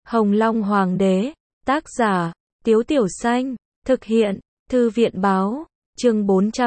Hồng Long Hoàng đế, tác giả, Tiếu Tiểu Xanh, thực hiện, Thư viện báo, chương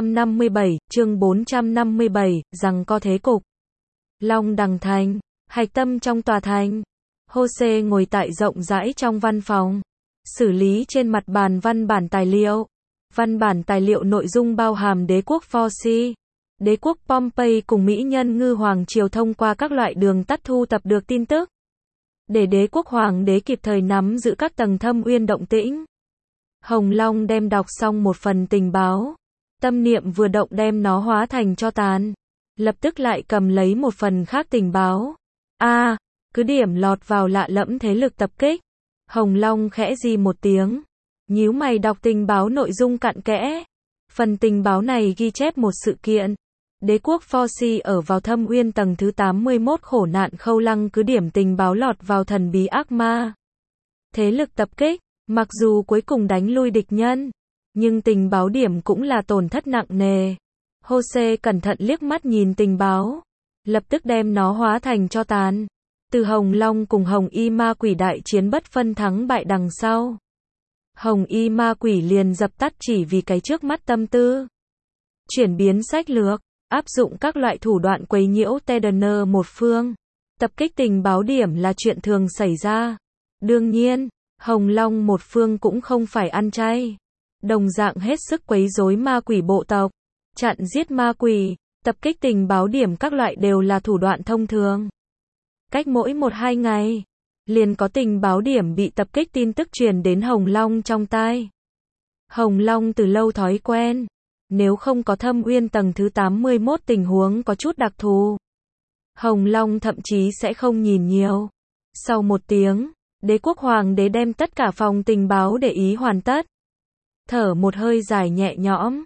457, rằng có thế cục. Long Đằng Thành, hạch tâm trong tòa thành. Jose ngồi tại rộng rãi trong văn phòng, xử lý trên mặt bàn văn bản tài liệu. Văn bản tài liệu nội dung bao hàm đế quốc Forci, đế quốc Pompey cùng mỹ nhân ngư hoàng triều thông qua các loại đường tắt thu thập được tin tức, để đế quốc hoàng đế kịp thời nắm giữ các tầng thâm uyên động tĩnh. Hồng Long đem đọc xong một phần tình báo, tâm niệm vừa động đem nó hóa thành tro tàn, lập tức lại cầm lấy một phần khác tình báo. Cứ điểm lọt vào lạ lẫm thế lực tập kích. Hồng Long khẽ di một tiếng, nhíu mày đọc tình báo nội dung cặn kẽ. Phần tình báo này ghi chép một sự kiện. Đế quốc Forci ở vào thâm uyên tầng thứ 81 khổ nạn Khâu Lăng cứ điểm tình báo lọt vào thần bí ác ma. Thế lực tập kích, mặc dù cuối cùng đánh lui địch nhân, nhưng tình báo điểm cũng là tổn thất nặng nề. Jose cẩn thận liếc mắt nhìn tình báo, lập tức đem nó hóa thành tro tàn. Từ Hồng Long cùng Hồng Y Ma Quỷ đại chiến bất phân thắng bại đằng sau, Hồng Y Ma Quỷ liền dập tắt chỉ vì cái trước mắt tâm tư. Chuyển biến sách lược, áp dụng các loại thủ đoạn quấy nhiễu Tedner một phương. Tập kích tình báo điểm là chuyện thường xảy ra. Đương nhiên, Hồng Long một phương cũng không phải ăn chay. Đồng dạng hết sức quấy rối ma quỷ bộ tộc, chặn giết ma quỷ, tập kích tình báo điểm các loại đều là thủ đoạn thông thường. Cách mỗi 1-2 ngày, liền có tình báo điểm bị tập kích tin tức truyền đến Hồng Long trong tai. Hồng Long từ lâu thói quen, nếu không có thâm uyên tầng thứ 81 tình huống có chút đặc thù, Hồng Long thậm chí sẽ không nhìn nhiều. Sau một tiếng, đế quốc hoàng đế đem tất cả phòng tình báo để ý hoàn tất. Thở một hơi dài nhẹ nhõm.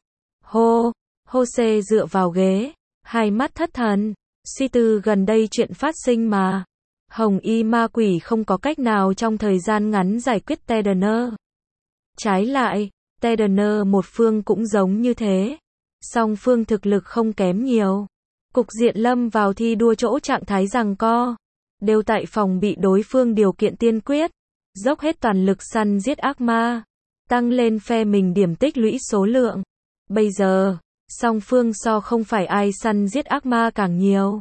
Jose dựa vào ghế, hai mắt thất thần, suy tư gần đây chuyện phát sinh mà. Hồng Y Ma Quỷ không có cách nào trong thời gian ngắn giải quyết Tedner. Trái lại, Tedner một phương cũng giống như thế. Song phương thực lực không kém nhiều. Cục diện lâm vào thi đua chỗ trạng thái giằng co. Đều tại phòng bị đối phương điều kiện tiên quyết. Dốc hết toàn lực săn giết ác ma. Tăng lên phe mình điểm tích lũy số lượng. Bây giờ, song phương so không phải ai săn giết ác ma càng nhiều,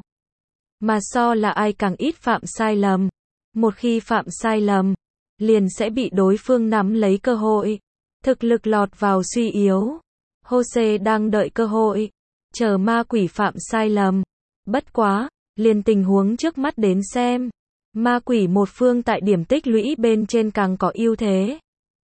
mà so là ai càng ít phạm sai lầm. Một khi phạm sai lầm, liền sẽ bị đối phương nắm lấy cơ hội. Thực lực lọt vào suy yếu. Jose đang đợi cơ hội, chờ ma quỷ phạm sai lầm. Bất quá, liền tình huống trước mắt đến xem, ma quỷ một phương tại điểm tích lũy bên trên càng có ưu thế.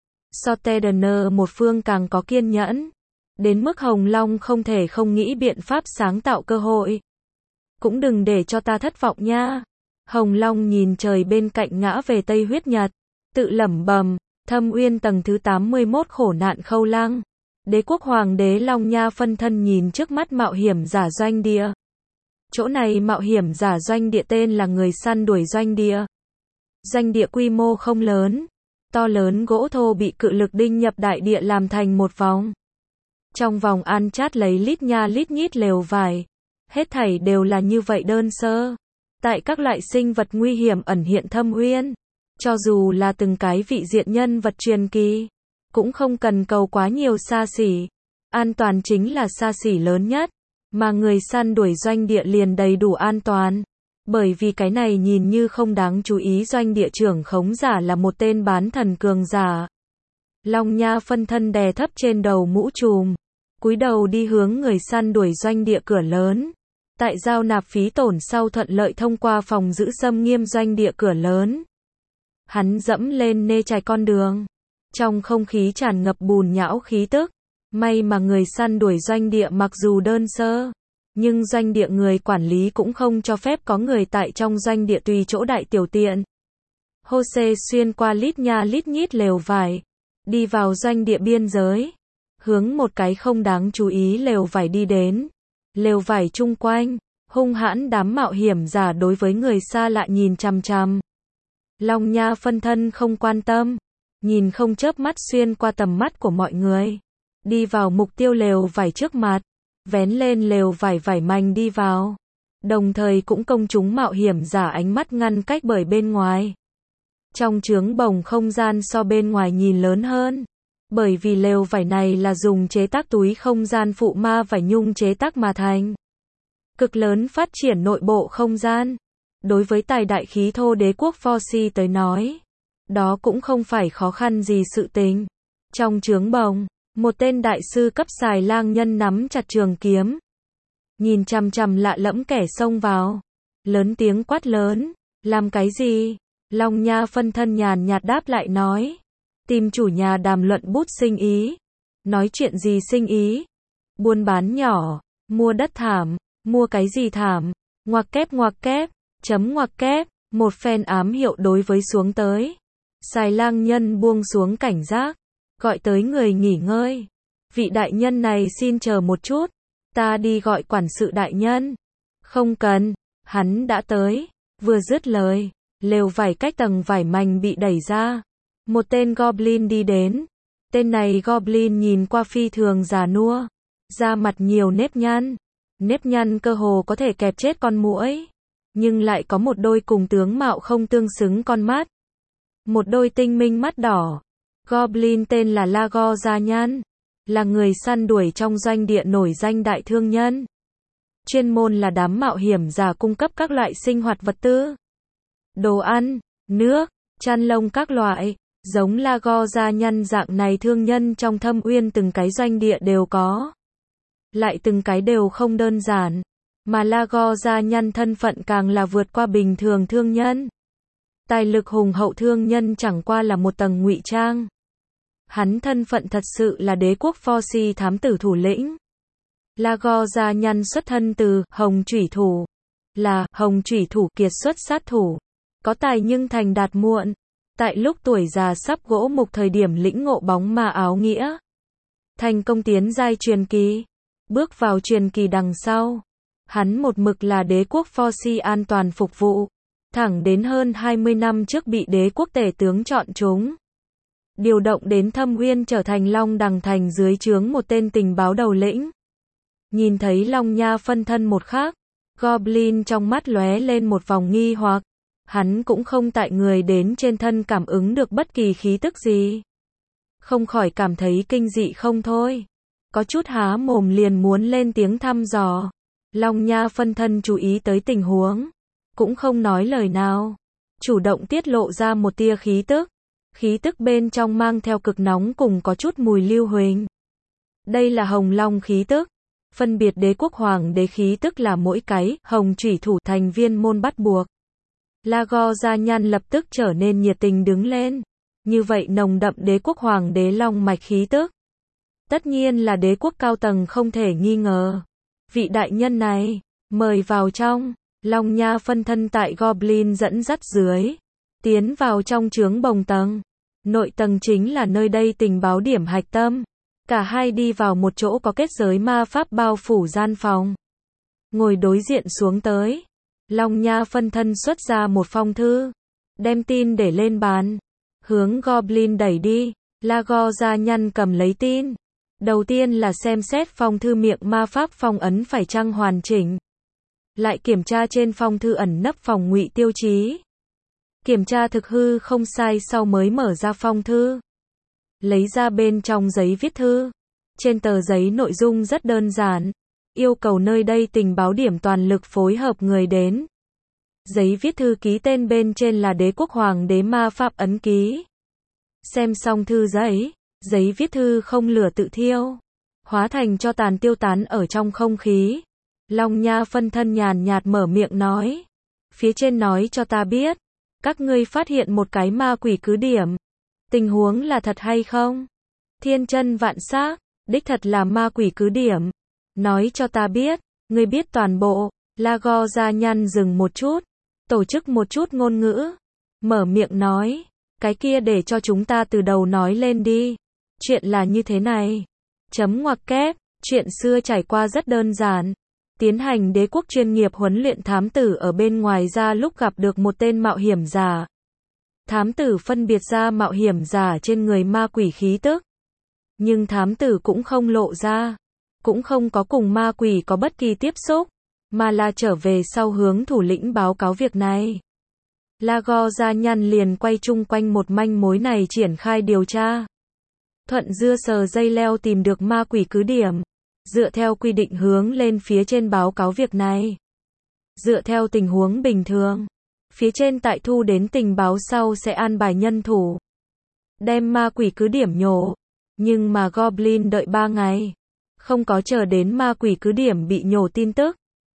So Tedner một phương càng có kiên nhẫn. Đến mức Hồng Long không thể không nghĩ biện pháp sáng tạo cơ hội. Cũng đừng để cho ta thất vọng nha. Hồng Long nhìn trời bên cạnh ngã về Tây huyết nhật, tự lẩm bẩm, thâm uyên tầng thứ 81 khổ nạn Khâu Lăng. Đế quốc hoàng đế Long Nha phân thân nhìn trước mắt mạo hiểm giả doanh địa. Chỗ này mạo hiểm giả doanh địa tên là người săn đuổi doanh địa. Doanh địa quy mô không lớn, to lớn gỗ thô bị cự lực đinh nhập đại địa làm thành một vòng. Trong vòng an chát lấy lít nha lít nhít lều vải. Hết thảy đều là như vậy đơn sơ. Tại các loại sinh vật nguy hiểm ẩn hiện thâm uyên, cho dù là từng cái vị diện nhân vật truyền kỳ, cũng không cần cầu quá nhiều xa xỉ. An toàn chính là xa xỉ lớn nhất, mà người săn đuổi doanh địa liền đầy đủ an toàn. Bởi vì cái này nhìn như không đáng chú ý doanh địa trưởng khống giả là một tên bán thần cường giả. Long Nha phân thân đè thấp trên đầu mũ trùm, cúi đầu đi hướng người săn đuổi doanh địa cửa lớn. Tại giao nạp phí tổn sau thuận lợi thông qua phòng giữ xâm nghiêm doanh địa cửa lớn. Hắn dẫm lên nê chài con đường. Trong không khí tràn ngập bùn nhão khí tức. May mà người săn đuổi doanh địa mặc dù đơn sơ, nhưng doanh địa người quản lý cũng không cho phép có người tại trong doanh địa tùy chỗ đại tiểu tiện. Jose xuyên qua lít nha lít nhít lều vải, đi vào doanh địa biên giới, hướng một cái không đáng chú ý lều vải đi đến. Lều vải chung quanh, hung hãn đám mạo hiểm giả đối với người xa lạ nhìn chằm chằm. Long Nha phân thân không quan tâm, nhìn không chớp mắt xuyên qua tầm mắt của mọi người, đi vào mục tiêu lều vải trước mặt, vén lên lều vải vải manh đi vào, đồng thời cũng công chúng mạo hiểm giả ánh mắt ngăn cách bởi bên ngoài. Trong trướng bồng không gian so bên ngoài nhìn lớn hơn. Bởi vì lều vải này là dùng chế tác túi không gian phụ ma vải nhung chế tác mà thành. Cực lớn phát triển nội bộ không gian. Đối với tài đại khí thô đế quốc Forci tới nói, đó cũng không phải khó khăn gì sự tình. Trong trướng bồng, một tên đại sư cấp xài lang nhân nắm chặt trường kiếm. Nhìn chằm chằm lạ lẫm kẻ xông vào. Lớn tiếng quát lớn. Làm cái gì? Long Nha phân thân nhàn nhạt đáp lại nói. Tìm chủ nhà đàm luận bút sinh ý. Nói chuyện gì sinh ý? Buôn bán nhỏ. Mua đất thảm. Mua cái gì thảm? Ngoặc kép. Chấm ngoặc kép. Một phen ám hiệu đối với xuống tới. Xài lang nhân buông xuống cảnh giác. Gọi tới người nghỉ ngơi. Vị đại nhân này xin chờ một chút. Ta đi gọi quản sự đại nhân. Không cần. Hắn đã tới. Vừa dứt lời. Lều vải cách tầng vải mảnh bị đẩy ra. Một tên Goblin đi đến. Tên này Goblin nhìn qua phi thường già nua. Da mặt nhiều nếp nhăn. Nếp nhăn cơ hồ có thể kẹp chết con muỗi. Nhưng lại có một đôi cùng tướng mạo không tương xứng con mắt. Một đôi tinh minh mắt đỏ. Goblin tên là Lagor Gia Nhan. Là người săn đuổi trong doanh địa nổi danh đại thương nhân. Chuyên môn là đám mạo hiểm giả cung cấp các loại sinh hoạt vật tư. Đồ ăn, nước, chăn lông các loại. Giống Lagor Gia Nhan dạng này thương nhân trong Thâm Uyên từng cái doanh địa đều có. Lại từng cái đều không đơn giản. Mà Lagor Gia Nhan thân phận càng là vượt qua bình thường thương nhân. Tài lực hùng hậu thương nhân chẳng qua là một tầng ngụy trang. Hắn thân phận thật sự là đế quốc Forci thám tử thủ lĩnh. Lagor Gia Nhan xuất thân từ Hồng Chủy Thủ. Là Hồng Chủy Thủ kiệt xuất sát thủ. Có tài nhưng thành đạt muộn. Tại lúc tuổi già sắp gỗ mục thời điểm lĩnh ngộ bóng ma áo nghĩa. Thành công tiến giai truyền kỳ. Bước vào truyền kỳ đằng sau. Hắn một mực là đế quốc Forci an toàn phục vụ. Thẳng đến hơn 20 năm trước bị đế quốc tể tướng chọn chúng. Điều động đến Thâm Uyên trở thành Long Đằng Thành dưới trướng một tên tình báo đầu lĩnh. Nhìn thấy Long Nha phân thân một khắc, Goblin trong mắt lóe lên một vòng nghi hoặc. Hắn cũng không tại người đến trên thân cảm ứng được bất kỳ khí tức gì. Không khỏi cảm thấy kinh dị không thôi. Có chút há mồm liền muốn lên tiếng thăm dò. Long Nha phân thân chú ý tới tình huống. Cũng không nói lời nào. Chủ động tiết lộ ra một tia khí tức. Khí tức bên trong mang theo cực nóng cùng có chút mùi lưu huỳnh. Đây là Hồng Long khí tức. Phân biệt đế quốc hoàng đế khí tức là mỗi cái Hồng Chủy Thủ thành viên môn bắt buộc. Lagor Gia Nhan lập tức trở nên nhiệt tình đứng lên. Như vậy nồng đậm đế quốc hoàng đế long mạch khí tức. Tất nhiên là đế quốc cao tầng không thể nghi ngờ. Vị đại nhân này, mời vào trong. Long Nha phân thân tại Goblin dẫn dắt dưới. Tiến vào trong trướng bồng tầng. Nội tầng chính là nơi đây tình báo điểm hạch tâm. Cả hai đi vào một chỗ có kết giới ma pháp bao phủ gian phòng. Ngồi đối diện xuống tới. Long Nha phân thân xuất ra một phong thư. Đem tin để lên bàn. Hướng Goblin đẩy đi. Lagor Gia Nhan cầm lấy tin. Đầu tiên là xem xét phong thư miệng ma pháp phong ấn phải chăng hoàn chỉnh. Lại kiểm tra trên phong thư ẩn nấp phòng ngụy tiêu chí. Kiểm tra thực hư không sai sau mới mở ra phong thư. Lấy ra bên trong giấy viết thư. Trên tờ giấy nội dung rất đơn giản. Yêu cầu nơi đây tình báo điểm toàn lực phối hợp người đến. Giấy viết thư ký tên bên trên là đế quốc hoàng đế ma pháp ấn ký. Xem xong thư giấy, giấy viết thư không lửa tự thiêu. Hóa thành cho tàn tiêu tán ở trong không khí. Long Nha phân thân nhàn nhạt mở miệng nói. Phía trên nói cho ta biết. Các ngươi phát hiện một cái ma quỷ cứ điểm. Tình huống là thật hay không? Thiên chân vạn xác, đích thật là ma quỷ cứ điểm. Nói cho ta biết, ngươi biết toàn bộ. Lagor Gia Nhan dừng một chút. Tổ chức một chút ngôn ngữ. Mở miệng nói. Cái kia để cho chúng ta từ đầu nói lên đi. Chuyện là như thế này. Chấm ngoặc kép. Chuyện xưa trải qua rất đơn giản. Tiến hành đế quốc chuyên nghiệp huấn luyện thám tử ở bên ngoài ra lúc gặp được một tên mạo hiểm giả. Thám tử phân biệt ra mạo hiểm giả trên người ma quỷ khí tức. Nhưng thám tử cũng không lộ ra. Cũng không có cùng ma quỷ có bất kỳ tiếp xúc. Mà là trở về sau hướng thủ lĩnh báo cáo việc này. Lago Gia Nhăn liền quay chung quanh một manh mối này triển khai điều tra. Thuận dưa sờ dây leo tìm được ma quỷ cứ điểm. Dựa theo quy định hướng lên phía trên báo cáo việc này. Dựa theo tình huống bình thường, phía trên tại thu đến tình báo sau sẽ an bài nhân thủ. Đem ma quỷ cứ điểm nhổ. Nhưng mà Goblin đợi 3 ngày. Không có chờ đến ma quỷ cứ điểm bị nhổ tin tức.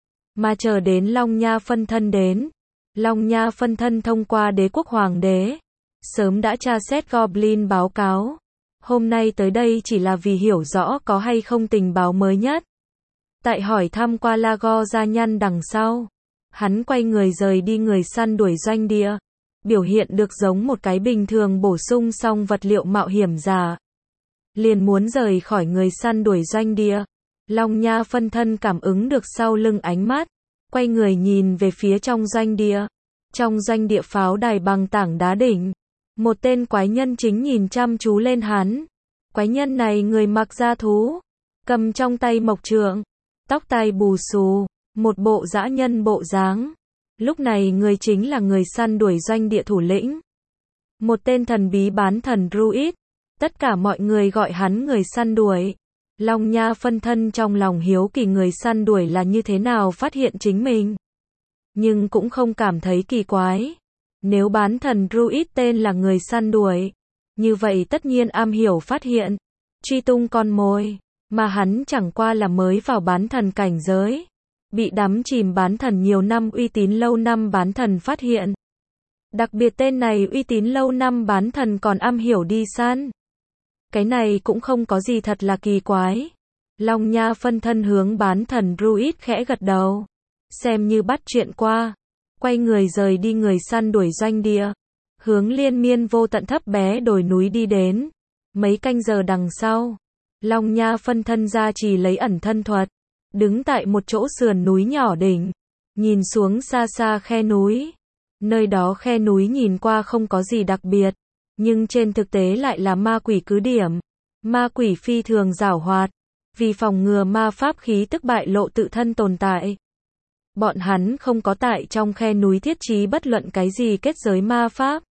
Mà chờ đến Long Nha phân thân đến. Long Nha phân thân thông qua đế quốc hoàng đế. Sớm đã tra xét Goblin báo cáo. Hôm nay tới đây chỉ là vì hiểu rõ có hay không tình báo mới nhất. Tại hỏi thăm qua Lago Gia Nhăn đằng sau. Hắn quay người rời đi người săn đuổi doanh địa. Biểu hiện được giống một cái bình thường bổ sung xong vật liệu mạo hiểm giả. Liền muốn rời khỏi người săn đuổi doanh địa. Long Nha phân thân cảm ứng được sau lưng ánh mắt. Quay người nhìn về phía trong doanh địa. Trong doanh địa pháo đài bằng tảng đá đỉnh. Một tên quái nhân chính nhìn chăm chú lên hắn. Quái nhân này người mặc da thú. Cầm trong tay mộc trượng. Tóc tai bù xù. Một bộ dã nhân bộ dáng. Lúc này người chính là người săn đuổi doanh địa thủ lĩnh. Một tên thần bí bán thần Druid. Tất cả mọi người gọi hắn người săn đuổi. Long Nha phân thân trong lòng hiếu kỳ người săn đuổi là như thế nào phát hiện chính mình. Nhưng cũng không cảm thấy kỳ quái. Nếu bán thần Druid tên là người săn đuổi, như vậy tất nhiên am hiểu phát hiện, truy tung con mồi, mà hắn chẳng qua là mới vào bán thần cảnh giới. Bị đắm chìm bán thần nhiều năm uy tín lâu năm bán thần phát hiện. Đặc biệt tên này uy tín lâu năm bán thần còn am hiểu đi săn. Cái này cũng không có gì thật là kỳ quái. Long Nha phân thân hướng bán thần Druid khẽ gật đầu. Xem như bắt chuyện qua. Quay người rời đi người săn đuổi doanh địa. Hướng liên miên vô tận thấp bé đồi núi đi đến. Mấy canh giờ đằng sau. Long Nha phân thân ra chỉ lấy ẩn thân thuật. Đứng tại một chỗ sườn núi nhỏ đỉnh. Nhìn xuống xa xa khe núi. Nơi đó khe núi nhìn qua không có gì đặc biệt. Nhưng trên thực tế lại là ma quỷ cứ điểm. Ma quỷ phi thường giảo hoạt. Vì phòng ngừa ma pháp khí tức bại lộ tự thân tồn tại. Bọn hắn không có tại trong khe núi thiết trí bất luận cái gì kết giới ma pháp.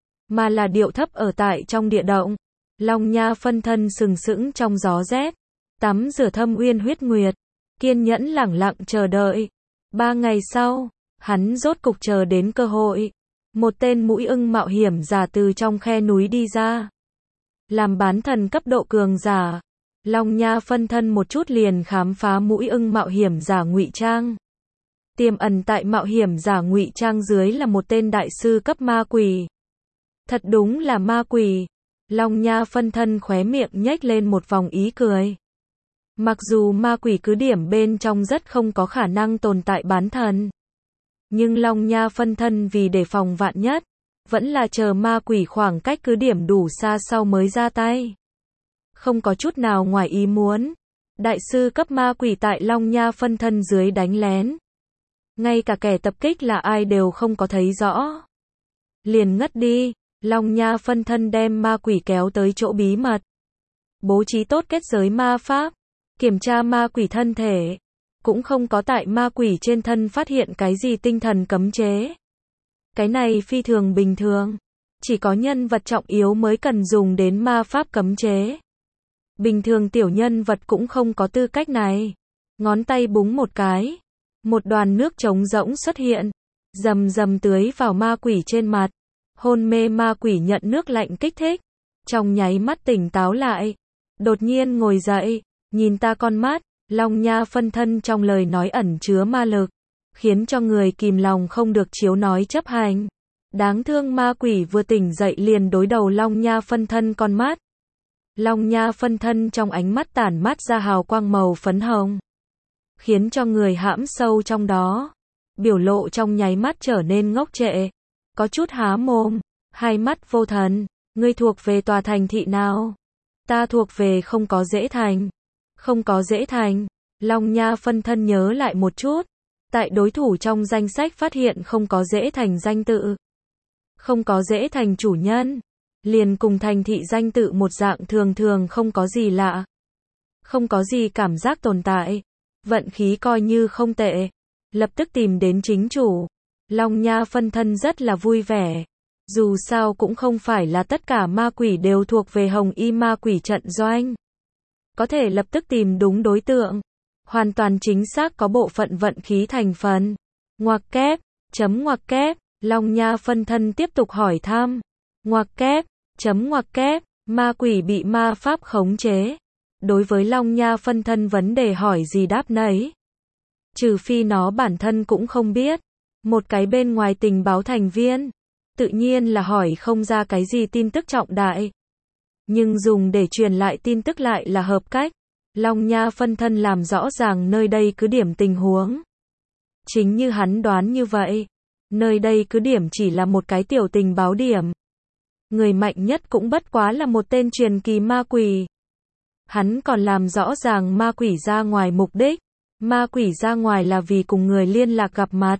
Mà là điệu thấp ở tại trong địa động. Long Nha phân thân sừng sững trong gió rét. Tắm rửa thâm uyên huyết nguyệt. Kiên nhẫn lẳng lặng chờ đợi. 3 ngày sau, hắn rốt cục chờ đến cơ hội. Một tên mũi ưng mạo hiểm giả từ trong khe núi đi ra. Làm bán thần cấp độ cường giả. Long Nha phân thân một chút liền khám phá mũi ưng mạo hiểm giả ngụy trang. Tiềm ẩn tại mạo hiểm giả ngụy trang dưới là một tên đại sư cấp ma quỷ. Thật đúng là ma quỷ. Long Nha phân thân khóe miệng nhếch lên một vòng ý cười. Mặc dù ma quỷ cứ điểm bên trong rất không có khả năng tồn tại bán thần. Nhưng Long Nha phân thân vì đề phòng vạn nhất, vẫn là chờ ma quỷ khoảng cách cứ điểm đủ xa sau mới ra tay. Không có chút nào ngoài ý muốn. Đại sư cấp ma quỷ tại Long Nha phân thân dưới đánh lén. Ngay cả kẻ tập kích là ai đều không có thấy rõ. Liền ngất đi, Long Nha phân thân đem ma quỷ kéo tới chỗ bí mật. Bố trí tốt kết giới ma pháp. Kiểm tra ma quỷ thân thể. Cũng không có tại ma quỷ trên thân phát hiện cái gì tinh thần cấm chế. Cái này phi thường bình thường. Chỉ có nhân vật trọng yếu mới cần dùng đến ma pháp cấm chế. Bình thường tiểu nhân vật cũng không có tư cách này. Ngón tay búng một cái. Một đoàn nước trống rỗng xuất hiện. Rầm rầm tưới vào ma quỷ trên mặt. Hôn mê ma quỷ nhận nước lạnh kích thích. Trong nháy mắt tỉnh táo lại. Đột nhiên ngồi dậy. Nhìn ta con mắt. Long Nha phân thân trong lời nói ẩn chứa ma lực. Khiến cho người kìm lòng không được chiếu nói chấp hành. Đáng thương ma quỷ vừa tỉnh dậy liền đối đầu Long Nha phân thân con mắt. Long Nha phân thân trong ánh mắt tản mát ra hào quang màu phấn hồng. Khiến cho người hãm sâu trong đó. Biểu lộ trong nháy mắt trở nên ngốc trệ. Có chút há mồm. Hai mắt vô thần. Ngươi thuộc về tòa thành thị nào? Ta thuộc về không có dễ thành. Không có dễ thành. Long Nha phân thân nhớ lại một chút. Tại đối thủ trong danh sách phát hiện không có dễ thành danh tự. Không có dễ thành chủ nhân. Liền cùng thành thị danh tự một dạng thường thường không có gì lạ. Không có gì cảm giác tồn tại. Vận khí coi như không tệ. Lập tức tìm đến chính chủ. Long Nha phân thân rất là vui vẻ. Dù sao cũng không phải là tất cả ma quỷ đều thuộc về Hồng Y ma quỷ trận doanh. Có thể lập tức tìm đúng đối tượng. Hoàn toàn chính xác có bộ phận vận khí thành phần. Ngoặc kép, ngoặc kép, Long Nha phân thân tiếp tục hỏi thăm. Ngoặc kép, ngoặc kép, ma quỷ bị ma pháp khống chế. Đối với Long Nha phân thân vấn đề hỏi gì đáp nấy. Trừ phi nó bản thân cũng không biết. Một cái bên ngoài tình báo thành viên. Tự nhiên là hỏi không ra cái gì tin tức trọng đại. Nhưng dùng để truyền lại tin tức lại là hợp cách. Long Nha phân thân làm rõ ràng nơi đây cứ điểm tình huống. Chính như hắn đoán như vậy. Nơi đây cứ điểm chỉ là một cái tiểu tình báo điểm. Người mạnh nhất cũng bất quá là một tên truyền kỳ ma quỷ. Hắn còn làm rõ ràng ma quỷ ra ngoài mục đích. Ma quỷ ra ngoài là vì cùng người liên lạc gặp mặt.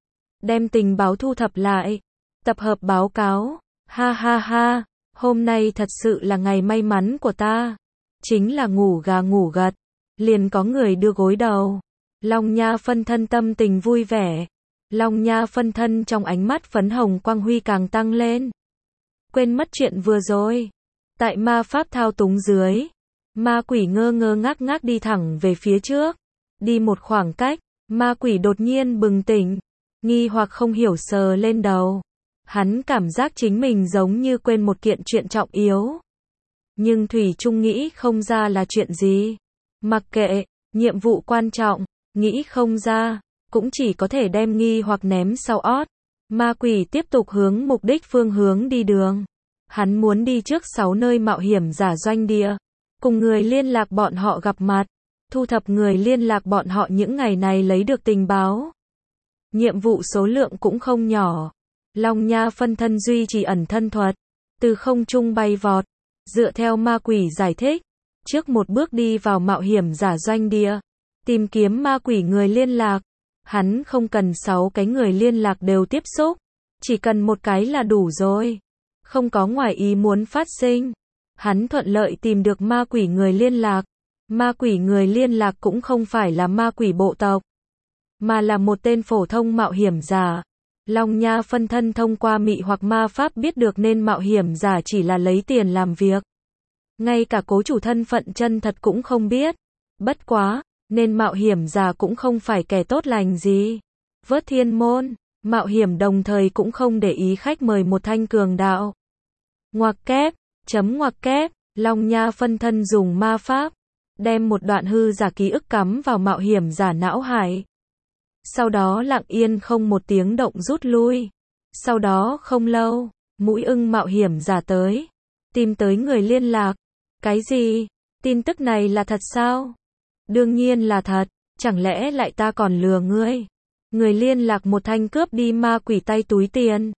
Đem tình báo thu thập lại. Tập hợp báo cáo. Ha ha ha. Hôm nay thật sự là ngày may mắn của ta. Chính là ngủ gà ngủ gật. Liền có người đưa gối đầu. Long Nha phân thân tâm tình vui vẻ. Long Nha phân thân trong ánh mắt phấn hồng quang huy càng tăng lên. Quên mất chuyện vừa rồi. Tại ma pháp thao túng dưới. Ma quỷ ngơ ngơ ngác ngác đi thẳng về phía trước. Đi một khoảng cách. Ma quỷ đột nhiên bừng tỉnh. Nghi hoặc không hiểu sờ lên đầu. Hắn cảm giác chính mình giống như quên một kiện chuyện trọng yếu. Nhưng Thủy Trung nghĩ không ra là chuyện gì. Mặc kệ, nhiệm vụ quan trọng, nghĩ không ra, cũng chỉ có thể đem nghi hoặc ném sau ót. Ma quỷ tiếp tục hướng mục đích phương hướng đi đường. Hắn muốn đi trước 6 nơi mạo hiểm giả doanh địa. Cùng người liên lạc bọn họ gặp mặt. Thu thập người liên lạc bọn họ những ngày này lấy được tình báo. Nhiệm vụ số lượng cũng không nhỏ. Long Nha phân thân duy trì ẩn thân thuật. Từ không trung bay vọt. Dựa theo ma quỷ giải thích. Trước một bước đi vào mạo hiểm giả doanh địa. Tìm kiếm ma quỷ người liên lạc. Hắn không cần 6 cái người liên lạc đều tiếp xúc. Chỉ cần một cái là đủ rồi. Không có ngoài ý muốn phát sinh. Hắn thuận lợi tìm được ma quỷ người liên lạc. Ma quỷ người liên lạc cũng không phải là ma quỷ bộ tộc. Mà là một tên phổ thông mạo hiểm giả. Long Nha phân thân thông qua mị hoặc ma pháp biết được nên mạo hiểm giả chỉ là lấy tiền làm việc. Ngay cả cố chủ thân phận chân thật cũng không biết. Bất quá, nên mạo hiểm giả cũng không phải kẻ tốt lành gì. Vớt thiên môn, mạo hiểm đồng thời cũng không để ý khách mời một thanh cường đạo. Ngoặc kép, ngoặc kép, Long Nha phân thân dùng ma pháp. Đem một đoạn hư giả ký ức cắm vào mạo hiểm giả não hải. Sau đó lặng yên không một tiếng động rút lui. Sau đó không lâu, mũi ưng mạo hiểm giả tới. Tìm tới người liên lạc. Cái gì? Tin tức này là thật sao? Đương nhiên là thật. Chẳng lẽ lại ta còn lừa ngươi? Người liên lạc một thanh cướp đi ma quỷ tay túi tiền.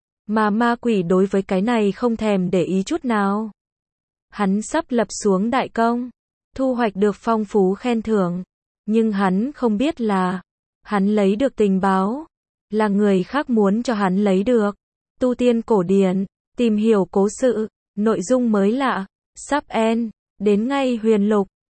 Mà ma quỷ đối với cái này không thèm để ý chút nào. Hắn sắp lập xuống đại công. Thu hoạch được phong phú khen thưởng. Nhưng hắn không biết là hắn lấy được tình báo. Là người khác muốn cho hắn lấy được. Tu tiên cổ điển. Tìm hiểu cố sự. Nội dung mới lạ. Sắp end. Đến ngay huyền lục.